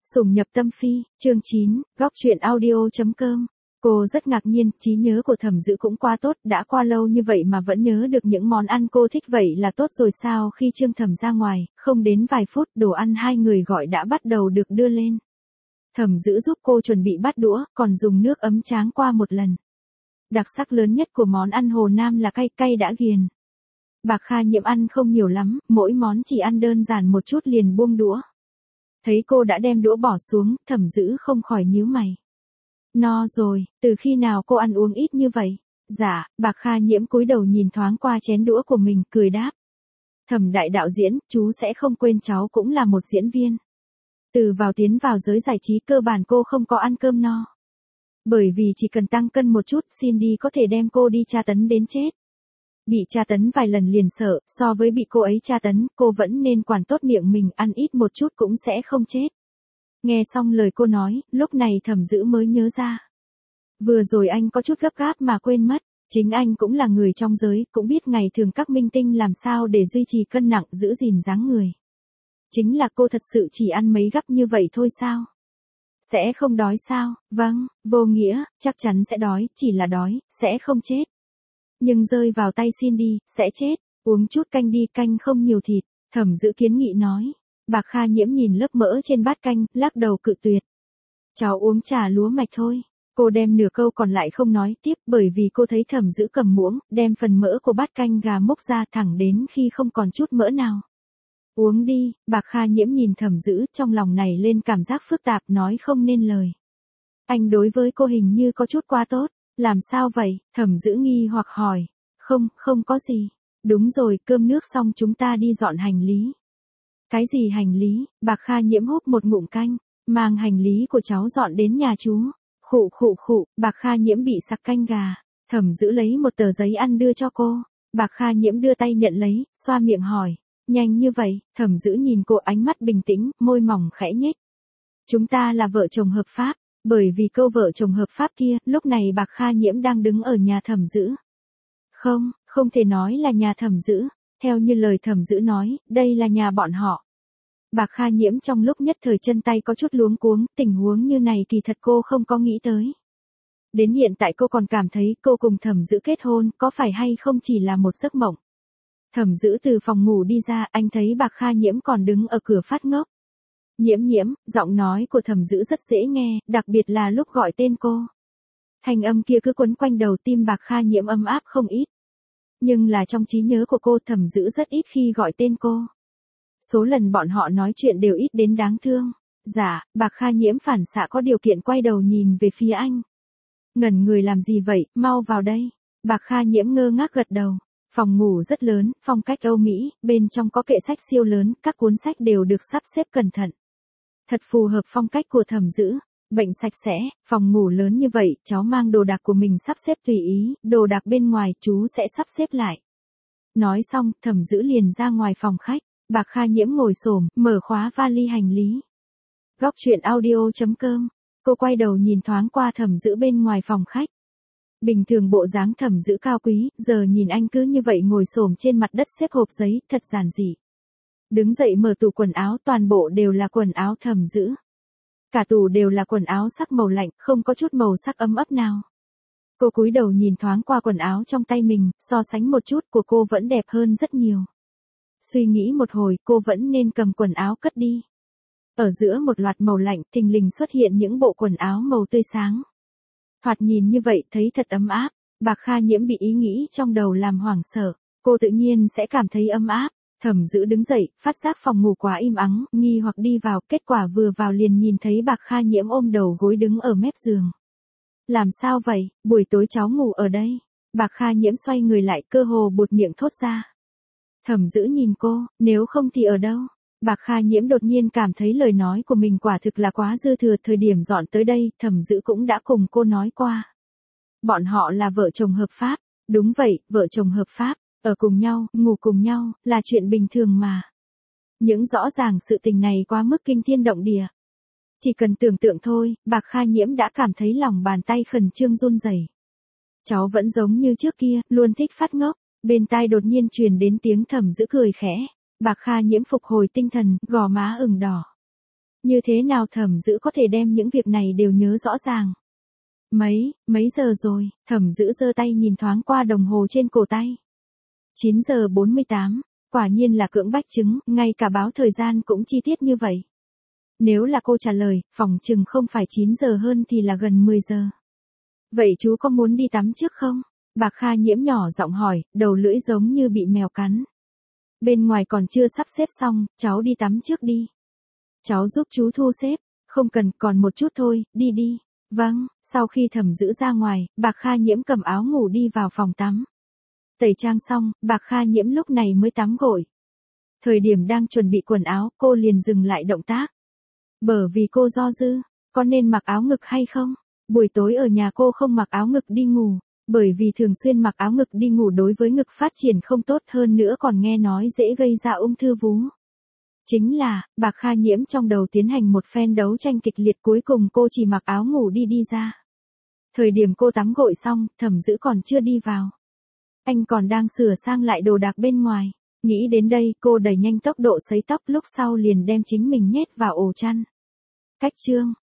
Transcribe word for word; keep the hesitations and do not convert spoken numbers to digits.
Sủng nhập tâm phi, chương chín, góc truyện audio.com. Cô rất ngạc nhiên, trí nhớ của Thẩm Dữ cũng quá tốt, đã qua lâu như vậy mà vẫn nhớ được những món ăn cô thích, vậy là tốt rồi sao? Khi Trương Thẩm ra ngoài, không đến vài phút, đồ ăn hai người gọi đã bắt đầu được đưa lên. Thẩm Dữ giúp cô chuẩn bị bát đũa, còn dùng nước ấm tráng qua một lần. Đặc sắc lớn nhất của món ăn Hồ Nam là cay cay đã ghiền. Bạc Kha Nhiễm ăn không nhiều lắm, mỗi món chỉ ăn đơn giản một chút liền buông đũa. Thấy cô đã đem đũa bỏ xuống, Thẩm Dữ không khỏi nhíu mày. No rồi, từ khi nào cô ăn uống ít như vậy? Dạ, Bạc Kha Nhiễm cúi đầu nhìn thoáng qua chén đũa của mình, cười đáp. Thẩm đại đạo diễn, chú sẽ không quên cháu cũng là một diễn viên. Từ vào tiến vào giới giải trí cơ bản cô không có ăn cơm no. Bởi vì chỉ cần tăng cân một chút, Cindy có thể đem cô đi tra tấn đến chết. Bị tra tấn vài lần liền sợ, so với bị cô ấy tra tấn, cô vẫn nên quản tốt miệng mình, ăn ít một chút cũng sẽ không chết. Nghe xong lời cô nói, lúc này Thẩm Dữ mới nhớ ra. Vừa rồi anh có chút gấp gáp mà quên mất, chính anh cũng là người trong giới, cũng biết ngày thường các minh tinh làm sao để duy trì cân nặng, giữ gìn dáng người. Chính là cô thật sự chỉ ăn mấy gắp như vậy thôi sao? Sẽ không đói sao? Vâng, vô nghĩa, chắc chắn sẽ đói, chỉ là đói, sẽ không chết. Nhưng rơi vào tay Cindy, sẽ chết, uống chút canh đi, canh không nhiều thịt, Thẩm Dữ kiến nghị nói. Bạc Kha Nhiễm nhìn lớp mỡ trên bát canh, lắc đầu cự tuyệt. Cháu uống trà lúa mạch thôi. Cô đem nửa câu còn lại không nói tiếp, bởi vì cô thấy Thẩm Dữ cầm muỗng, đem phần mỡ của bát canh gà múc ra thẳng đến khi không còn chút mỡ nào. Uống đi, Bạc Kha Nhiễm nhìn Thẩm Dữ, trong lòng này lên cảm giác phức tạp, nói không nên lời. Anh đối với cô hình như có chút quá tốt. Làm sao vậy? Thẩm Dữ nghi hoặc hỏi. Không, không có gì. Đúng rồi, cơm nước xong chúng ta đi dọn hành lý. Cái gì hành lý? Bạc Kha Nhiễm húp một ngụm canh. Mang hành lý của cháu dọn đến nhà chú. Khụ khụ khụ, Bạc Kha Nhiễm bị sặc canh gà. Thẩm Dữ lấy một tờ giấy ăn đưa cho cô. Bạc Kha Nhiễm đưa tay nhận lấy, xoa miệng hỏi. Nhanh như vậy? Thẩm Dữ nhìn cô, ánh mắt bình tĩnh, môi mỏng khẽ nhếch. Chúng ta là vợ chồng hợp pháp. Bởi vì câu vợ chồng hợp pháp kia, lúc này Bạc Kha Nhiễm đang đứng ở nhà Thẩm Dữ. Không, không thể nói là nhà Thẩm Dữ. Theo như lời Thẩm Dữ nói, đây là nhà bọn họ. Bạc Kha Nhiễm trong lúc nhất thời chân tay có chút luống cuống, tình huống như này kỳ thật cô không có nghĩ tới. Đến hiện tại cô còn cảm thấy cô cùng Thẩm Dữ kết hôn, có phải hay không chỉ là một giấc mộng. Thẩm Dữ từ phòng ngủ đi ra, anh thấy Bạc Kha Nhiễm còn đứng ở cửa phát ngốc. Nhiễm Nhiễm, giọng nói của Thẩm Dữ rất dễ nghe, đặc biệt là lúc gọi tên cô. Thanh âm kia cứ quấn quanh đầu, tim Bạc Kha Nhiễm ấm áp không ít. Nhưng là trong trí nhớ của cô, Thẩm Dữ rất ít khi gọi tên cô. Số lần bọn họ nói chuyện đều ít đến đáng thương. Dạ, Bạc Kha Nhiễm phản xạ có điều kiện quay đầu nhìn về phía anh. Ngẩn người làm gì vậy, mau vào đây. Bạc Kha Nhiễm ngơ ngác gật đầu. Phòng ngủ rất lớn, phong cách Âu Mỹ, bên trong có kệ sách siêu lớn, các cuốn sách đều được sắp xếp cẩn thận. Thật phù hợp phong cách của Thẩm Dữ. Bệnh sạch sẽ, phòng ngủ lớn như vậy, cháu mang đồ đạc của mình sắp xếp tùy ý, đồ đạc bên ngoài chú sẽ sắp xếp lại. Nói xong, Thẩm Dữ liền ra ngoài phòng khách, Bạc Kha Nhiễm ngồi xổm, mở khóa vali hành lý. Góc truyện audio.com. Cô quay đầu nhìn thoáng qua Thẩm Dữ bên ngoài phòng khách. Bình thường bộ dáng Thẩm Dữ cao quý, giờ nhìn anh cứ như vậy ngồi xổm trên mặt đất xếp hộp giấy, thật giản dị. Đứng dậy mở tủ quần áo, toàn bộ đều là quần áo Thẩm Dữ. Cả tủ đều là quần áo sắc màu lạnh, không có chút màu sắc ấm ấp nào. Cô cúi đầu nhìn thoáng qua quần áo trong tay mình, so sánh một chút của cô vẫn đẹp hơn rất nhiều. Suy nghĩ một hồi, cô vẫn nên cầm quần áo cất đi. Ở giữa một loạt màu lạnh, thình lình xuất hiện những bộ quần áo màu tươi sáng. Thoạt nhìn như vậy thấy thật ấm áp. Bạc Kha Nhiễm bị ý nghĩ trong đầu làm hoảng sợ. Cô tự nhiên sẽ cảm thấy ấm áp. Thẩm Dữ đứng dậy, phát giác phòng ngủ quá im ắng, nghi hoặc đi vào, kết quả vừa vào liền nhìn thấy Bạc Kha Nhiễm ôm đầu gối đứng ở mép giường. Làm sao vậy, buổi tối cháu ngủ ở đây? Bạc Kha Nhiễm xoay người lại, cơ hồ buột miệng thốt ra. Thẩm Dữ nhìn cô, nếu không thì ở đâu? Bạc Kha Nhiễm đột nhiên cảm thấy lời nói của mình quả thực là quá dư thừa, thời điểm dọn tới đây, Thẩm Dữ cũng đã cùng cô nói qua. Bọn họ là vợ chồng hợp pháp. Đúng vậy, vợ chồng hợp pháp. Ở cùng nhau, ngủ cùng nhau, là chuyện bình thường mà. Những rõ ràng sự tình này quá mức kinh thiên động địa. Chỉ cần tưởng tượng thôi, Bạc Kha Nhiễm đã cảm thấy lòng bàn tay khẩn trương run rẩy. Cháu vẫn giống như trước kia, luôn thích phát ngốc. Bên tai đột nhiên truyền đến tiếng Thẩm Dữ cười khẽ. Bạc Kha Nhiễm phục hồi tinh thần, gò má ửng đỏ. Như thế nào Thẩm Dữ có thể đem những việc này đều nhớ rõ ràng? Mấy, mấy giờ rồi? Thẩm Dữ giơ tay nhìn thoáng qua đồng hồ trên cổ tay. chín giờ bốn mươi tám, quả nhiên là cưỡng bách chứng, ngay cả báo thời gian cũng chi tiết như vậy. Nếu là cô trả lời, phỏng chừng không phải chín giờ hơn thì là gần mười giờ. Vậy chú có muốn đi tắm trước không? Bạc Kha Nhiễm nhỏ giọng hỏi, đầu lưỡi giống như bị mèo cắn. Bên ngoài còn chưa sắp xếp xong, cháu đi tắm trước đi. Cháu giúp chú thu xếp, không cần, còn một chút thôi, đi đi. Vâng, sau khi Thẩm Dữ ra ngoài, Bạc Kha Nhiễm cầm áo ngủ đi vào phòng tắm. Tẩy trang xong, Bạc Kha Nhiễm lúc này mới tắm gội. Thời điểm đang chuẩn bị quần áo, cô liền dừng lại động tác. Bởi vì cô do dự, có nên mặc áo ngực hay không? Buổi tối ở nhà cô không mặc áo ngực đi ngủ, bởi vì thường xuyên mặc áo ngực đi ngủ đối với ngực phát triển không tốt, hơn nữa còn nghe nói dễ gây ra ung thư vú. Chính là, Bạc Kha Nhiễm trong đầu tiến hành một phen đấu tranh kịch liệt, cuối cùng cô chỉ mặc áo ngủ đi đi ra. Thời điểm cô tắm gội xong, Thẩm Dữ còn chưa đi vào. Anh còn đang sửa sang lại đồ đạc bên ngoài. Nghĩ đến đây, cô đẩy nhanh tốc độ sấy tóc, lúc sau liền đem chính mình nhét vào ổ chăn. Cách chương